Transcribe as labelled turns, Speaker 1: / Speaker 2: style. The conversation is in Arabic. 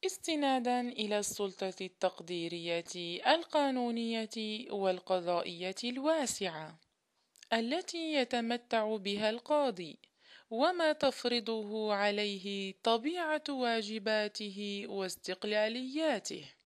Speaker 1: استنادًا إلى السلطة التقديرية القانونية والقضائية الواسعة التي يتمتع بها القاضي، وما تفرضه عليه طبيعة واجباته واستقلالياته.